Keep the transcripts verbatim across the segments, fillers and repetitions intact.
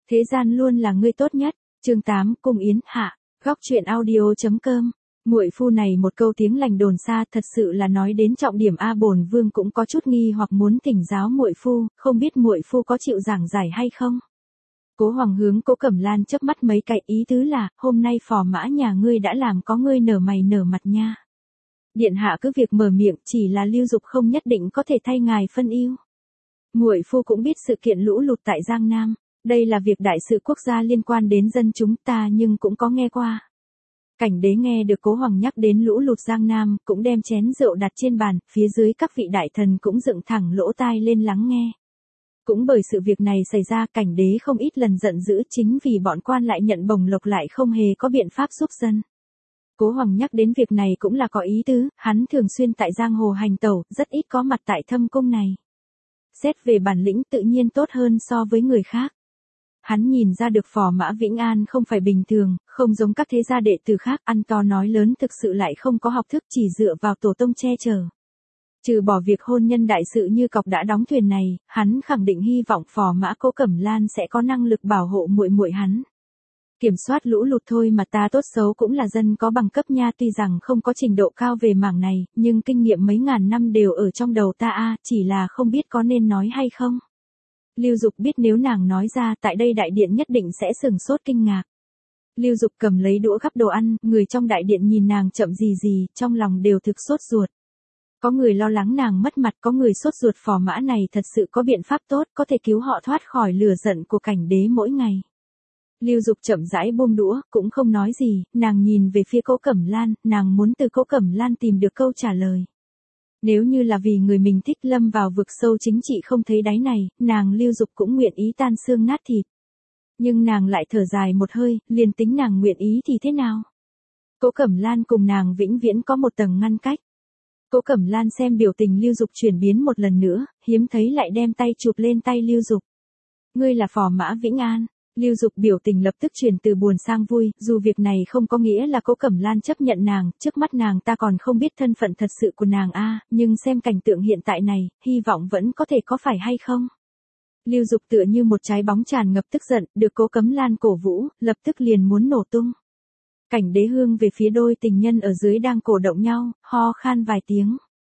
Thế gian luôn là người tốt nhất. Chương tám, Cung Yến Hạ. Góc truyện audio.com. Muội phu này một câu tiếng lành đồn xa, thật sự là nói đến trọng điểm a. Bổn vương cũng có chút nghi hoặc muốn thỉnh giáo muội phu, không biết muội phu có chịu giảng giải hay không. Cố Hoàng hướng Cố Cẩm Lan chớp mắt mấy cái, ý tứ là, hôm nay phò mã nhà ngươi đã làm có ngươi nở mày nở mặt nha. Điện hạ cứ việc mở miệng, chỉ là Lưu Dục không nhất định có thể thay ngài phân ưu. Muội phu cũng biết sự kiện lũ lụt tại Giang Nam, đây là việc đại sự quốc gia liên quan đến dân chúng ta, nhưng cũng có nghe qua. Cảnh đế nghe được Cố Hoàng nhắc đến lũ lụt Giang Nam, cũng đem chén rượu đặt trên bàn, phía dưới các vị đại thần cũng dựng thẳng lỗ tai lên lắng nghe. Cũng bởi sự việc này xảy ra, cảnh đế không ít lần giận dữ, chính vì bọn quan lại nhận bổng lộc lại không hề có biện pháp giúp dân. Cố Hoàng nhắc đến việc này cũng là có ý tứ, hắn thường xuyên tại giang hồ hành tẩu, rất ít có mặt tại thâm cung này. Xét về bản lĩnh tự nhiên tốt hơn so với người khác. Hắn nhìn ra được phò mã Vĩnh An không phải bình thường, không giống các thế gia đệ tử khác, ăn to nói lớn, thực sự lại không có học thức, chỉ dựa vào tổ tông che chở. Trừ bỏ việc hôn nhân đại sự như cọc đã đóng thuyền này, hắn khẳng định hy vọng phò mã Cố Cẩm Lan sẽ có năng lực bảo hộ muội muội hắn. Kiểm soát lũ lụt thôi mà, ta tốt xấu cũng là dân có bằng cấp nha, tuy rằng không có trình độ cao về mảng này, nhưng kinh nghiệm mấy ngàn năm đều ở trong đầu ta a, chỉ là không biết có nên nói hay không. Lưu Dục biết nếu nàng nói ra, tại đây đại điện nhất định sẽ sửng sốt kinh ngạc. Lưu Dục cầm lấy đũa gắp đồ ăn, người trong đại điện nhìn nàng chậm gì gì, trong lòng đều thực sốt ruột. Có người lo lắng nàng mất mặt, có người sốt ruột phò mã này thật sự có biện pháp tốt, có thể cứu họ thoát khỏi lửa giận của cảnh đế mỗi ngày. Lưu Dục chậm rãi buông đũa, cũng không nói gì, nàng nhìn về phía Cố Cẩm Lan, nàng muốn từ Cố Cẩm Lan tìm được câu trả lời. Nếu như là vì người mình thích lâm vào vực sâu chính trị không thấy đáy này, nàng Lưu Dục cũng nguyện ý tan xương nát thịt. Nhưng nàng lại thở dài một hơi, liền tính nàng nguyện ý thì thế nào? Cố Cẩm Lan cùng nàng vĩnh viễn có một tầng ngăn cách. Cố Cẩm Lan xem biểu tình Lưu Dục chuyển biến một lần nữa, hiếm thấy lại đem tay chụp lên tay Lưu Dục. Ngươi là phò mã Vĩnh An. Lưu Dục biểu tình lập tức chuyển từ buồn sang vui, dù việc này không có nghĩa là Cố Cẩm Lan chấp nhận nàng, trước mắt nàng ta còn không biết thân phận thật sự của nàng a, nhưng xem cảnh tượng hiện tại này, hy vọng vẫn có thể có phải hay không. Lưu Dục tựa như một trái bóng tràn ngập tức giận, được Cố Cẩm Lan cổ vũ, lập tức liền muốn nổ tung. Cảnh đế hương về phía đôi tình nhân ở dưới đang cổ động nhau, ho khan vài tiếng.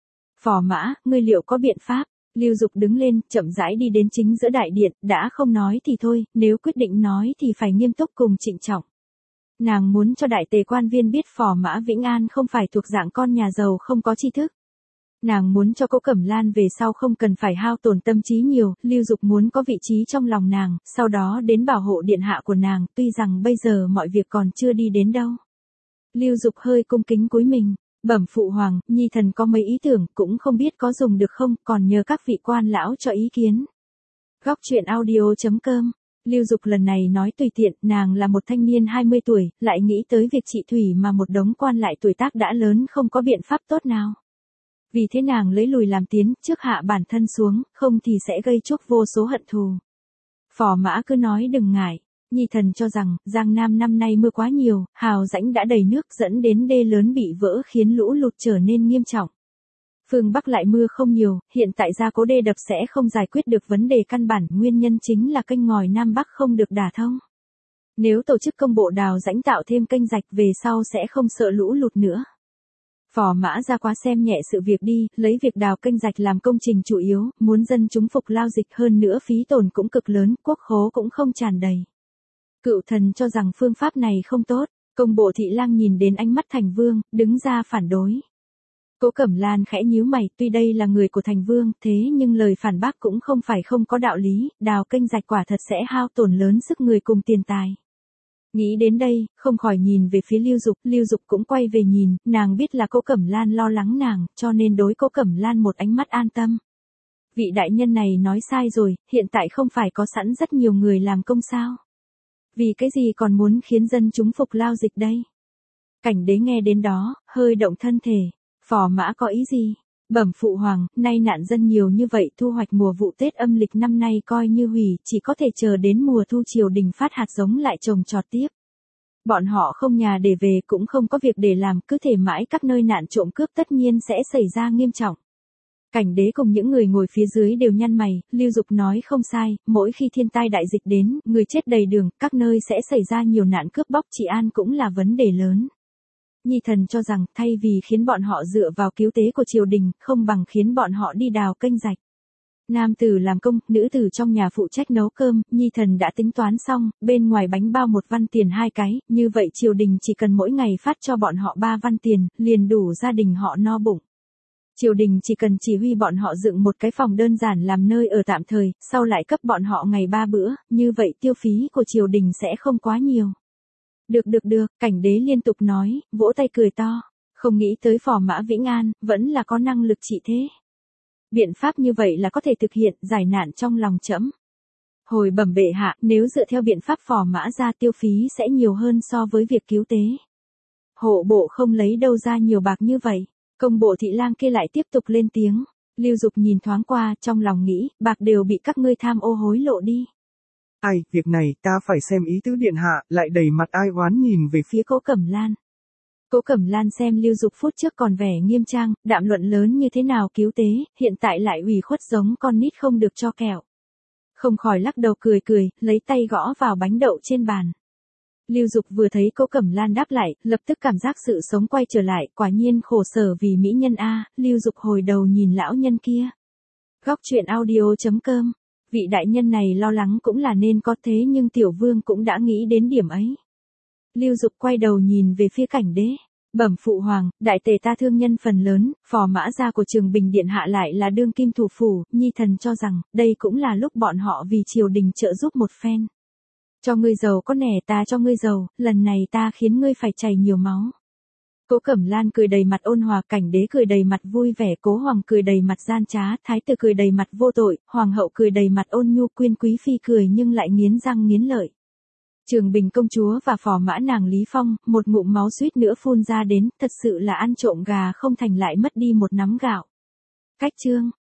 Phò mã, ngươi liệu có biện pháp? Lưu Dục đứng lên, chậm rãi đi đến chính giữa đại điện, đã không nói thì thôi, nếu quyết định nói thì phải nghiêm túc cùng trịnh trọng. Nàng muốn cho đại tề quan viên biết phò mã Vĩnh An không phải thuộc dạng con nhà giàu không có tri thức. Nàng muốn cho Cố Cẩm Lan về sau không cần phải hao tổn tâm trí nhiều, Lưu Dục muốn có vị trí trong lòng nàng, sau đó đến bảo hộ điện hạ của nàng, tuy rằng bây giờ mọi việc còn chưa đi đến đâu. Lưu Dục hơi cung kính cúi mình. Bẩm phụ hoàng, nhi thần có mấy ý tưởng, cũng không biết có dùng được không, còn nhờ các vị quan lão cho ý kiến. Góc truyện audio.com. Lưu Dục lần này nói tùy tiện, nàng là một thanh niên hai mươi tuổi, lại nghĩ tới việc trị thủy mà một đống quan lại tuổi tác đã lớn không có biện pháp tốt nào. Vì thế nàng lấy lùi làm tiến, trước hạ bản thân xuống, không thì sẽ gây chuốc vô số hận thù. Phò mã cứ nói đừng ngại. Nhi thần cho rằng, Giang Nam năm nay mưa quá nhiều, hào rãnh đã đầy nước dẫn đến đê lớn bị vỡ khiến lũ lụt trở nên nghiêm trọng. Phương Bắc lại mưa không nhiều, hiện tại gia cố đê đập sẽ không giải quyết được vấn đề căn bản, nguyên nhân chính là kênh ngòi Nam Bắc không được đả thông. Nếu tổ chức công bộ đào rãnh tạo thêm kênh rạch về sau sẽ không sợ lũ lụt nữa. Phò mã ra quá xem nhẹ sự việc đi, lấy việc đào kênh rạch làm công trình chủ yếu, muốn dân chúng phục lao dịch, hơn nữa phí tổn cũng cực lớn, quốc khố cũng không tràn đầy. Cựu thần cho rằng phương pháp này không tốt, công bộ thị lang nhìn đến ánh mắt Thành Vương, đứng ra phản đối. Cố Cẩm Lan khẽ nhíu mày, tuy đây là người của Thành Vương, thế nhưng lời phản bác cũng không phải không có đạo lý, đào kênh rạch quả thật sẽ hao tổn lớn sức người cùng tiền tài. Nghĩ đến đây, không khỏi nhìn về phía Lưu Dục, Lưu Dục cũng quay về nhìn, nàng biết là Cố Cẩm Lan lo lắng nàng, cho nên đối Cố Cẩm Lan một ánh mắt an tâm. Vị đại nhân này nói sai rồi, hiện tại không phải có sẵn rất nhiều người làm công sao? Vì cái gì còn muốn khiến dân chúng phục lao dịch đây? Cảnh đế nghe đến đó, hơi động thân thể. Phò mã có ý gì? Bẩm phụ hoàng, nay nạn dân nhiều như vậy, thu hoạch mùa vụ Tết âm lịch năm nay coi như hủy, chỉ có thể chờ đến mùa thu triều đình phát hạt giống lại trồng trọt tiếp. Bọn họ không nhà để về, cũng không có việc để làm, cứ thể mãi các nơi nạn trộm cướp tất nhiên sẽ xảy ra nghiêm trọng. Cảnh đế cùng những người ngồi phía dưới đều nhăn mày, Lưu Dục nói không sai, mỗi khi thiên tai đại dịch đến, người chết đầy đường, các nơi sẽ xảy ra nhiều nạn cướp bóc trị an cũng là vấn đề lớn. Nhi thần cho rằng, thay vì khiến bọn họ dựa vào cứu tế của triều đình, không bằng khiến bọn họ đi đào kênh rạch. Nam tử làm công, nữ tử trong nhà phụ trách nấu cơm, Nhi thần đã tính toán xong, bên ngoài bánh bao một văn tiền hai cái, như vậy triều đình chỉ cần mỗi ngày phát cho bọn họ ba văn tiền, liền đủ gia đình họ no bụng. Triều đình chỉ cần chỉ huy bọn họ dựng một cái phòng đơn giản làm nơi ở tạm thời, sau lại cấp bọn họ ngày ba bữa, như vậy tiêu phí của triều đình sẽ không quá nhiều. Được được được, cảnh đế liên tục nói, vỗ tay cười to, không nghĩ tới Phò Mã Vĩnh An, vẫn là có năng lực trị thế. Biện pháp như vậy là có thể thực hiện, giải nạn trong lòng trẫm. Hồi bẩm bệ hạ, nếu dựa theo biện pháp Phò Mã ra tiêu phí sẽ nhiều hơn so với việc cứu tế. Hộ bộ không lấy đâu ra nhiều bạc như vậy. Công bộ thị lang kia lại tiếp tục lên tiếng. Lưu Dục nhìn thoáng qua, trong lòng nghĩ, bạc đều bị các ngươi tham ô hối lộ đi. Ai, việc này ta phải xem ý tứ điện hạ, lại đầy mặt ai oán nhìn về phía Cố Cẩm Lan. Cố Cẩm Lan xem Lưu Dục phút trước còn vẻ nghiêm trang, đạm luận lớn như thế nào cứu tế, hiện tại lại ủy khuất giống con nít không được cho kẹo. Không khỏi lắc đầu cười cười, lấy tay gõ vào bánh đậu trên bàn. Lưu Dục vừa thấy Cố Cẩm Lan đáp lại, lập tức cảm giác sự sống quay trở lại, quả nhiên khổ sở vì mỹ nhân a. Lưu Dục hồi đầu nhìn lão nhân kia. Góc truyện audio chấm com. Vị đại nhân này lo lắng cũng là nên có thế nhưng tiểu vương cũng đã nghĩ đến điểm ấy. Lưu Dục quay đầu nhìn về phía cảnh đế. Bẩm phụ hoàng, đại tề ta thương nhân phần lớn, Phò Mã gia của Trường Bình điện hạ lại là đương kim thủ phủ, Nhi thần cho rằng, đây cũng là lúc bọn họ vì triều đình trợ giúp một phen. Cho ngươi giàu có nẻ ta cho ngươi giàu, lần này ta khiến ngươi phải chảy nhiều máu. Cố Cẩm Lan cười đầy mặt ôn hòa, cảnh đế cười đầy mặt vui vẻ, Cố Hoàng cười đầy mặt gian trá, thái tử cười đầy mặt vô tội, hoàng hậu cười đầy mặt ôn nhu, Quyên quý phi cười nhưng lại nghiến răng nghiến lợi. Trường Bình công chúa và Phò Mã nàng Lý Phong, một ngụm máu suýt nữa phun ra đến, thật sự là ăn trộm gà không thành lại mất đi một nắm gạo. Cách chương